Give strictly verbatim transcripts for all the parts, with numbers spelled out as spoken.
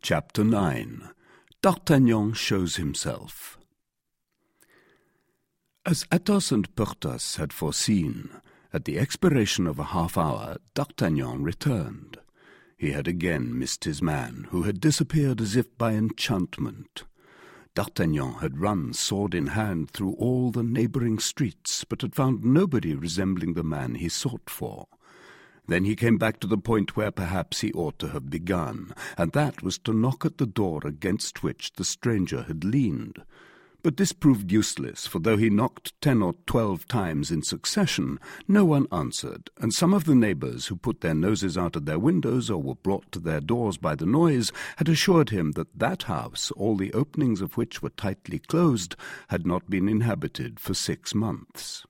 Chapter nine. D'Artagnan shows himself. As Athos and Porthos had foreseen, at the expiration of a half-hour D'Artagnan returned. He had again missed his man, who had disappeared as if by enchantment. D'Artagnan had run sword in hand through all the neighbouring streets, but had found nobody resembling the man he sought for. Then he came back to the point where perhaps he ought to have begun, and that was to knock at the door against which the stranger had leaned. But this proved useless, for though he knocked ten or twelve times in succession, no one answered, and some of the neighbours who put their noses out of their windows or were brought to their doors by the noise had assured him that that house, all the openings of which were tightly closed, had not been inhabited for six months.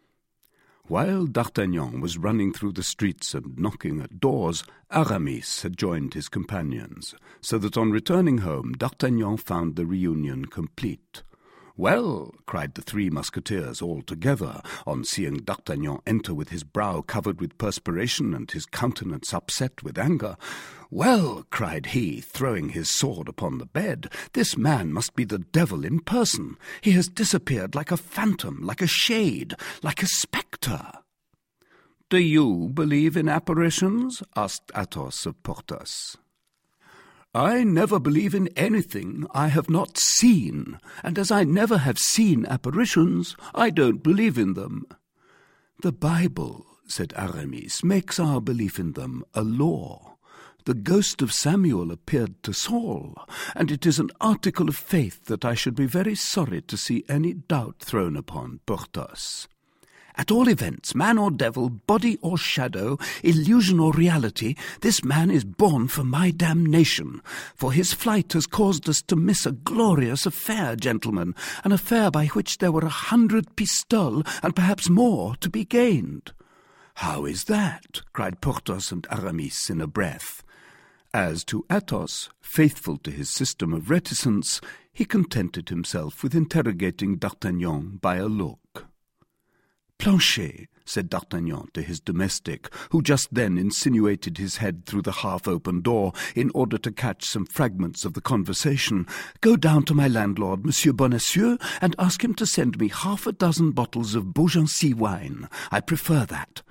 While D'Artagnan was running through the streets and knocking at doors, Aramis had joined his companions, so that on returning home D'Artagnan found the reunion complete. "Well," cried the three musketeers all together, on seeing D'Artagnan enter with his brow covered with perspiration and his countenance upset with anger. "Well," cried he, throwing his sword upon the bed, "this man must be the devil in person. He has disappeared like a phantom, like a shade, like a spectre." "Do you believe in apparitions?" asked Athos of Porthos. "I never believe in anything I have not seen, and as I never have seen apparitions, I don't believe in them." "The Bible," said Aramis, "makes our belief in them a law. The ghost of Samuel appeared to Saul, and it is an article of faith that I should be very sorry to see any doubt thrown upon Porthos. At all events, man or devil, body or shadow, illusion or reality, this man is born for my damnation, for his flight has caused us to miss a glorious affair, gentlemen, an affair by which there were a hundred pistoles, and perhaps more, to be gained." "How is that?" cried Porthos and Aramis in a breath. As to Athos, faithful to his system of reticence, he contented himself with interrogating D'Artagnan by a look. "Planchet," said D'Artagnan to his domestic, who just then insinuated his head through the half-open door in order to catch some fragments of the conversation, "go down to my landlord, Monsieur Bonacieux, and ask him to send me half a dozen bottles of Beaugency wine. I prefer that."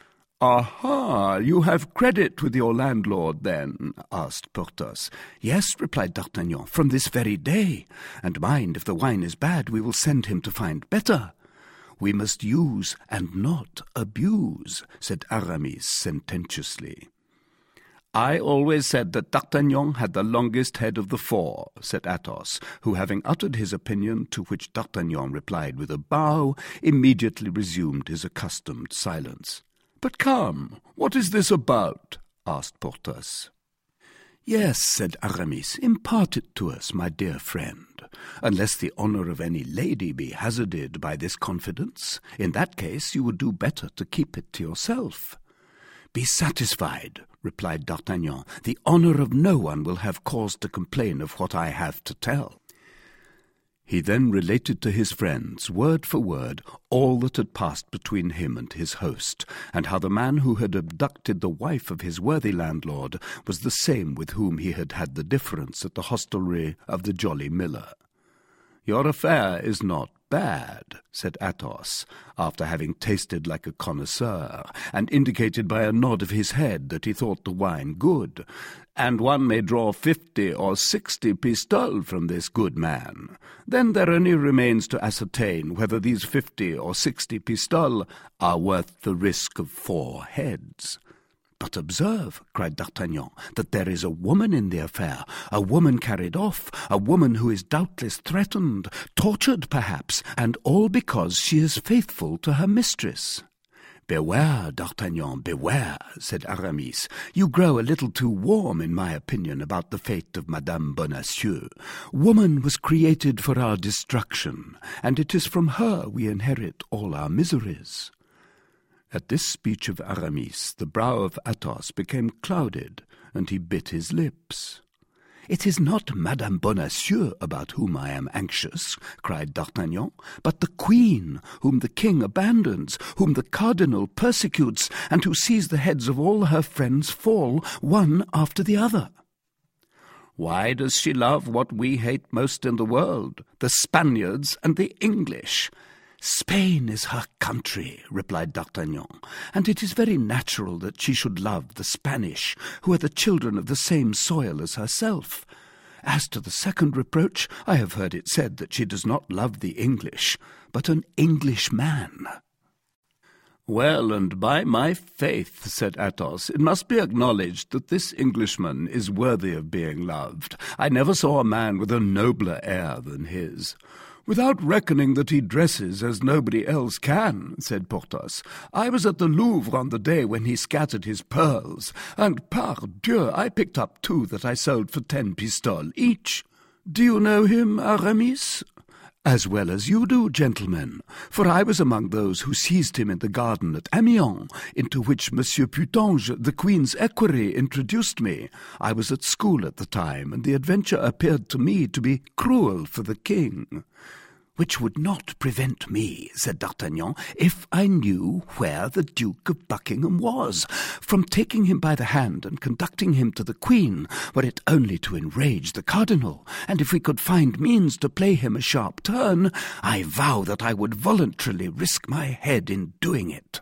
"Aha, you have credit with your landlord, then?" asked Porthos. "Yes," replied D'Artagnan, "from this very day. And mind, if the wine is bad, we will send him to find better." "We must use and not abuse," said Aramis sententiously. "I always said that D'Artagnan had the longest head of the four," said Athos, who, having uttered his opinion, to which D'Artagnan replied with a bow, immediately resumed his accustomed silence. "But come, what is this about?" asked Porthos. "Yes," said Aramis, "impart it to us, my dear friend, unless the honour of any lady be hazarded by this confidence. In that case you would do better to keep it to yourself." "Be satisfied," replied D'Artagnan. "The honour of no one will have cause to complain of what I have to tell." He then related to his friends, word for word, all that had passed between him and his host, and how the man who had abducted the wife of his worthy landlord was the same with whom he had had the difference at the hostelry of the Jolly Miller. "Your affair is not bad," said Athos, after having tasted like a connoisseur, and indicated by a nod of his head that he thought the wine good, "and one may draw fifty or sixty pistoles from this good man. Then there only remains to ascertain whether these fifty or sixty pistoles are worth the risk of four heads." "But observe," cried D'Artagnan, "that there is a woman in the affair, a woman carried off, a woman who is doubtless threatened, tortured perhaps, and all because she is faithful to her mistress." "Beware, D'Artagnan, beware," said Aramis. "You grow a little too warm, in my opinion, about the fate of Madame Bonacieux. Woman was created for our destruction, and it is from her we inherit all our miseries." At this speech of Aramis, the brow of Athos became clouded, and he bit his lips. "It is not Madame Bonacieux about whom I am anxious," cried D'Artagnan, "but the queen, whom the king abandons, whom the cardinal persecutes, and who sees the heads of all her friends fall, one after the other." Why does she love what we hate most in the world, the Spaniards and the English? Spain is her country, replied D'Artagnan, and it is very natural that she should love the Spanish, who are the children of the same soil as herself. As to the second reproach, I have heard it said that she does not love the English, but an Englishman. Well, and by my faith, said Athos, it must be acknowledged that this Englishman is worthy of being loved. I never saw a man with a nobler air than his. Without reckoning that he dresses as nobody else can, said Porthos. I was at the Louvre on the day when he scattered his pearls, and pardieu, I picked up two that I sold for ten pistoles each. Do you know him, Aramis? As well as you do, gentlemen, for I was among those who seized him in the garden at Amiens, into which Monsieur Putange, the Queen's equerry, introduced me. I was at school at the time, and the adventure appeared to me to be cruel for the king. Which would not prevent me, said D'Artagnan, if I knew where the Duke of Buckingham was, from taking him by the hand and conducting him to the Queen, were it only to enrage the cardinal, and if we could find means to play him a sharp turn, I vow that I would voluntarily risk my head in doing it.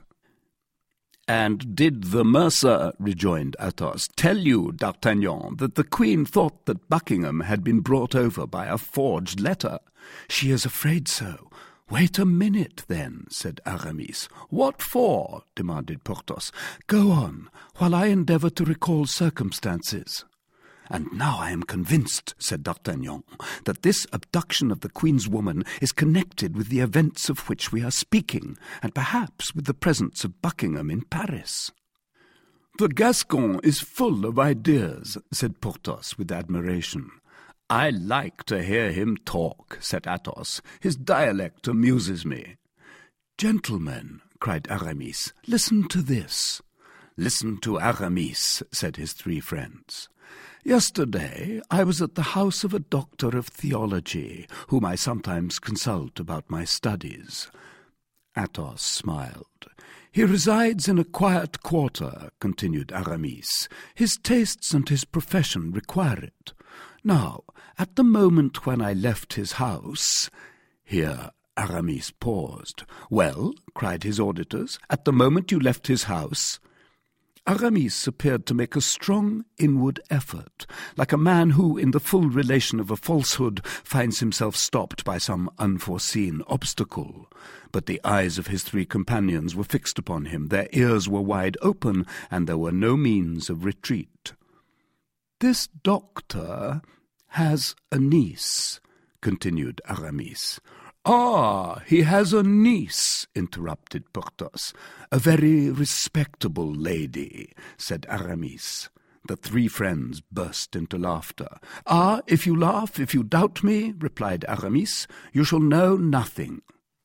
And did the mercer, rejoined Athos, tell you, D'Artagnan, that the Queen thought that Buckingham had been brought over by a forged letter? She is afraid so. Wait a minute, then, said Aramis. What for? Demanded Porthos. Go on, while I endeavour to recall circumstances. And now I am convinced, said D'Artagnan, that this abduction of the Queen's woman is connected with the events of which we are speaking, and perhaps with the presence of Buckingham in Paris. The Gascon is full of ideas, said Porthos with admiration. I like to hear him talk, said Athos. His dialect amuses me. Gentlemen, cried Aramis, listen to this. Listen to Aramis, said his three friends. Yesterday I was at the house of a doctor of theology, whom I sometimes consult about my studies. Athos smiled. He resides in a quiet quarter, continued Aramis. His tastes and his profession require it. Now, at the moment when I left his house— Here Aramis paused. Well, cried his auditors, at the moment you left his house— Aramis appeared to make a strong inward effort, like a man who, in the full relation of a falsehood, finds himself stopped by some unforeseen obstacle. But the eyes of his three companions were fixed upon him, their ears were wide open, and there were no means of retreat. "This doctor has a niece," continued Aramis. "Ah, he has a niece," interrupted Porthos. "A very respectable lady," said Aramis. The three friends burst into laughter. "Ah, if you laugh, if you doubt me," replied Aramis, "you shall know nothing."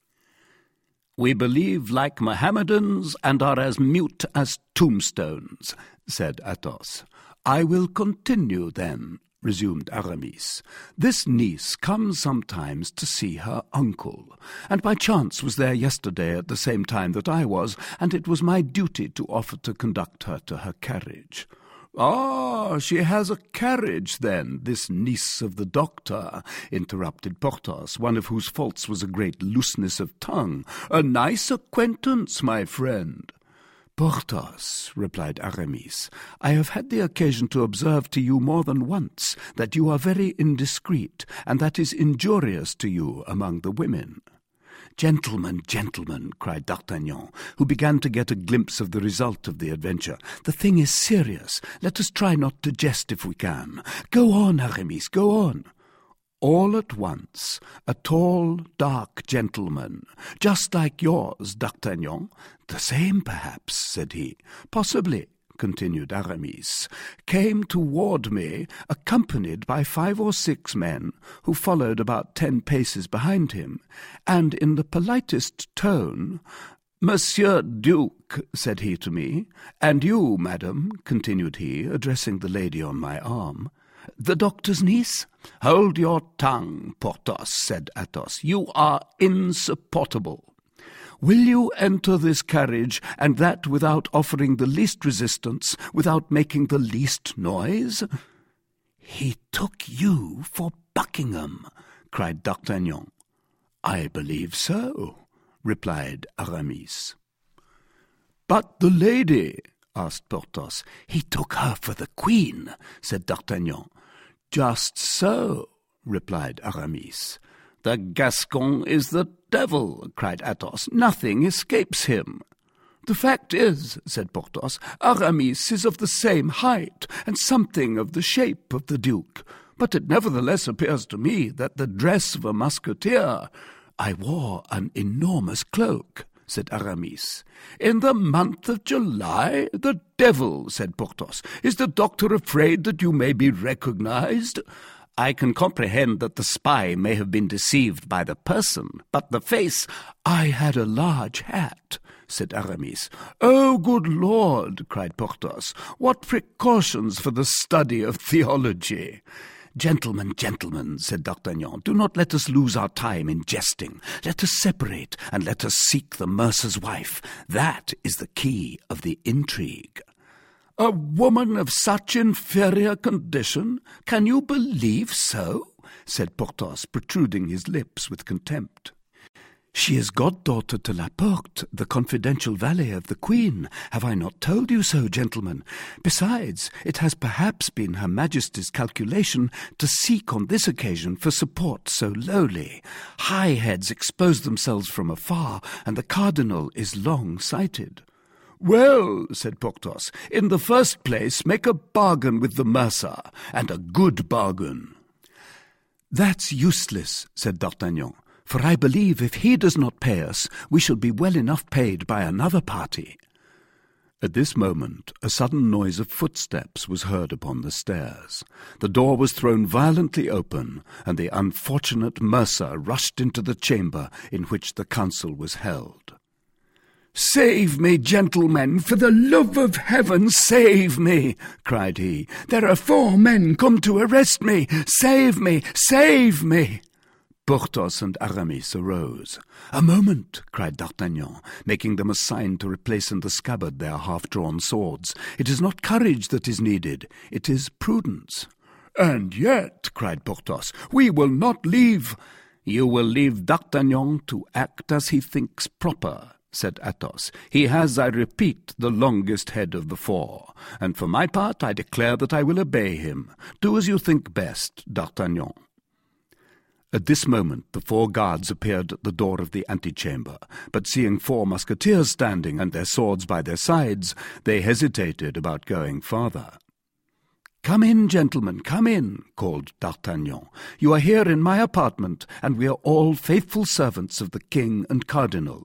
"We believe like Mohammedans and are as mute as tombstones," said Athos. "I will continue, then," resumed Aramis. "This niece comes sometimes to see her uncle, and by chance was there yesterday at the same time that I was, and it was my duty to offer to conduct her to her carriage." "Ah, she has a carriage, then, this niece of the doctor," interrupted Porthos, one of whose faults was a great looseness of tongue. "A nice acquaintance, my friend." "Porthos," replied Aramis, "I have had the occasion to observe to you more than once that you are very indiscreet, and that is injurious to you among the women." "Gentlemen, gentlemen," cried D'Artagnan, who began to get a glimpse of the result of the adventure, "the thing is serious. Let us try not to jest if we can. Go on, Aramis, go on." All at once, a tall, dark gentleman, just like yours, D'Artagnan— "The same, perhaps," said he. "Possibly," continued Aramis, "came toward me, accompanied by five or six men, who followed about ten paces behind him, and in the politest tone— 'Monsieur Duke,' said he to me, 'and you, madam,' continued he, addressing the lady on my arm. 'The doctor's niece?' 'Hold your tongue, Porthos,' said Athos. 'You are insupportable. Will you enter this carriage, and that without offering the least resistance, without making the least noise?' "He took you for Buckingham," cried D'Artagnan. "I believe so," replied Aramis. "But the lady?" asked Porthos. "He took her for the queen," said D'Artagnan. "Just so," replied Aramis. "The Gascon is the devil," cried Athos. "Nothing escapes him." "The fact is," said Porthos, "Aramis is of the same height and something of the shape of the Duke. But it nevertheless appears to me that the dress of a musketeer—" "I wore an enormous cloak," said Aramis. "In the month of July? The devil!" said Porthos. "Is the doctor afraid that you may be recognized?" "I can comprehend that the spy may have been deceived by the person, but the face—" "I had a large hat," said Aramis. "Oh, good Lord!" cried Porthos. "What precautions for the study of theology!" "Gentlemen, gentlemen," said D'Artagnan, "do not let us lose our time in jesting. Let us separate, and let us seek the mercer's wife. That is the key of the intrigue." "A woman of such inferior condition? Can you believe so?" said Porthos, protruding his lips with contempt. "She is goddaughter to Laporte, the confidential valet of the Queen. Have I not told you so, gentlemen? Besides, it has perhaps been Her Majesty's calculation to seek on this occasion for support so lowly. High heads expose themselves from afar, and the cardinal is long-sighted." "Well," said Porthos, "in the first place make a bargain with the mercer, and a good bargain." "That's useless," said D'Artagnan, "for I believe if he does not pay us, we shall be well enough paid by another party." At this moment a sudden noise of footsteps was heard upon the stairs. The door was thrown violently open, and the unfortunate mercer rushed into the chamber in which the council was held. "Save me, gentlemen! For the love of heaven, save me!" cried he. "There are four men come to arrest me! Save me! Save me!" Porthos and Aramis arose. "A moment!" cried D'Artagnan, making them a sign to replace in the scabbard their half-drawn swords. "It is not courage that is needed, it is prudence." "And yet," cried Porthos, "we will not leave—" "You will leave D'Artagnan to act as he thinks proper," said Athos. "He has, I repeat, the longest head of the four, and for my part I declare that I will obey him. Do as you think best, D'Artagnan." At this moment the four guards appeared at the door of the antechamber, but seeing four musketeers standing and their swords by their sides, they hesitated about going farther. "Come in, gentlemen, come in," called D'Artagnan. "You are here in my apartment, and we are all faithful servants of the king and cardinal."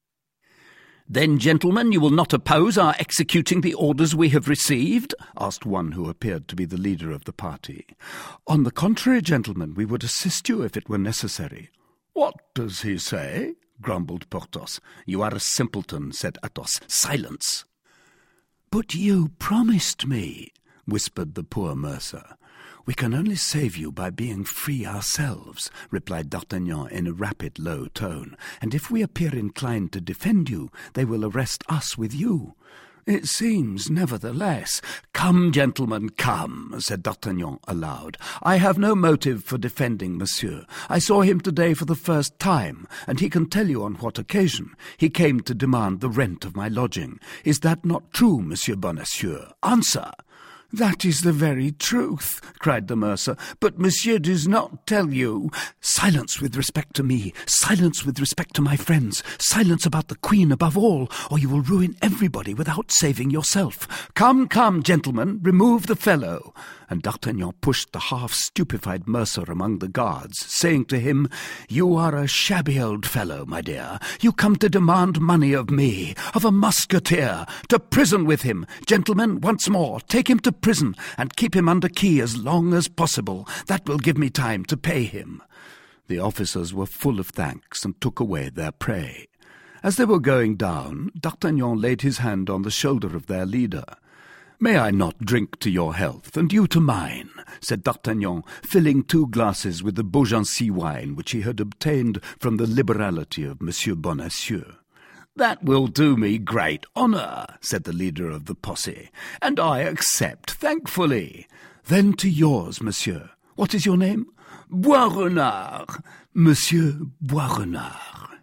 "Then, gentlemen, you will not oppose our executing the orders we have received?" asked one who appeared to be the leader of the party. "On the contrary, gentlemen, we would assist you if it were necessary." "What does he say?" grumbled Porthos. "You are a simpleton," said Athos. "Silence!" "But you promised me," whispered the poor mercer. "We can only save you by being free ourselves," replied D'Artagnan in a rapid, low tone. "And if we appear inclined to defend you, they will arrest us with you." "It seems, nevertheless—" "Come, gentlemen, come," said D'Artagnan aloud. "I have no motive for defending monsieur. I saw him today for the first time, and he can tell you on what occasion. He came to demand the rent of my lodging. Is that not true, Monsieur Bonacieux? Answer!" "That is the very truth," cried the mercer, "but monsieur does not tell you—" "Silence with respect to me, silence with respect to my friends, silence about the queen above all, or you will ruin everybody without saving yourself. Come, come, gentlemen, remove the fellow." And D'Artagnan pushed the half-stupefied mercer among the guards, saying to him, "You are a shabby old fellow, my dear. You come to demand money of me, of a musketeer. To prison with him. Gentlemen, once more, take him to prison, and keep him under key as long as possible. That will give me time to pay him." The officers were full of thanks, and took away their prey. As they were going down, D'Artagnan laid his hand on the shoulder of their leader. "May I not drink to your health, and you to mine?" said D'Artagnan, filling two glasses with the Beaugency wine which he had obtained from the liberality of Monsieur Bonacieux. "That will do me great honour," said the leader of the posse, "and I accept thankfully." Then to yours, monsieur. What is your name? Boisrenard. Monsieur Boisrenard.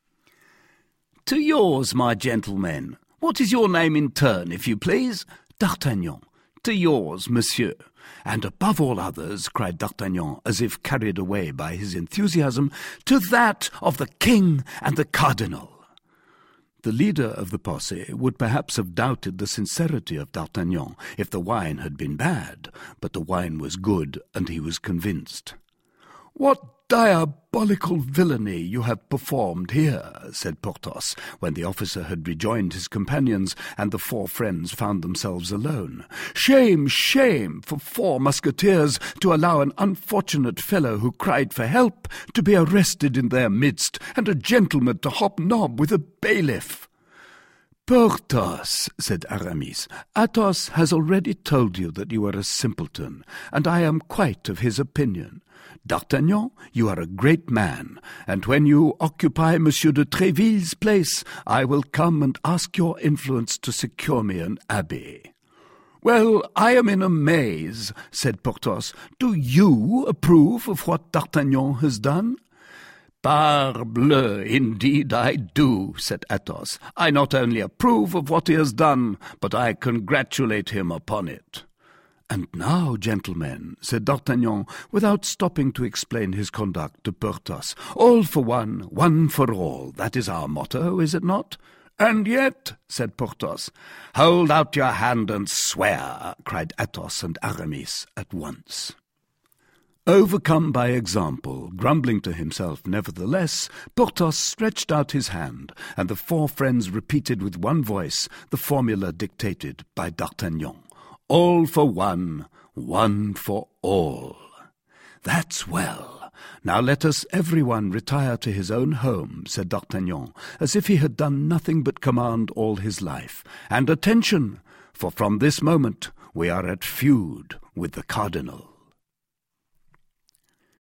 To yours, my gentlemen. What is your name in turn, if you please? D'Artagnan. To yours, monsieur. And above all others, cried D'Artagnan, as if carried away by his enthusiasm, to that of the king and the cardinal. The leader of the posse would perhaps have doubted the sincerity of D'Artagnan if the wine had been bad, but the wine was good, and he was convinced. "What diabolical villainy you have performed here," said Porthos, when the officer had rejoined his companions, and the four friends found themselves alone. "Shame, shame for four musketeers to allow an unfortunate fellow who cried for help to be arrested in their midst, and a gentleman to hobnob with a bailiff." "Porthos," said Aramis, "Athos has already told you that you are a simpleton, and I am quite of his opinion. D'Artagnan, you are a great man, and when you occupy Monsieur de Tréville's place, I will come and ask your influence to secure me an abbey." "Well, I am in a maze," said Porthos. "Do you approve of what D'Artagnan has done?" "Parbleu, indeed I do," said Athos. "I not only approve of what he has done, but I congratulate him upon it." "And now, gentlemen," said D'Artagnan, without stopping to explain his conduct to Porthos, "all for one, one for all. That is our motto, is it not?" "And yet," said Porthos. "Hold out your hand and swear," cried Athos and Aramis at once. Overcome by example, grumbling to himself nevertheless, Porthos stretched out his hand, and the four friends repeated with one voice the formula dictated by D'Artagnan. "All for one, one for all." "That's well. Now let us everyone retire to his own home," said D'Artagnan, as if he had done nothing but command all his life. "And attention, for from this moment we are at feud with the cardinal."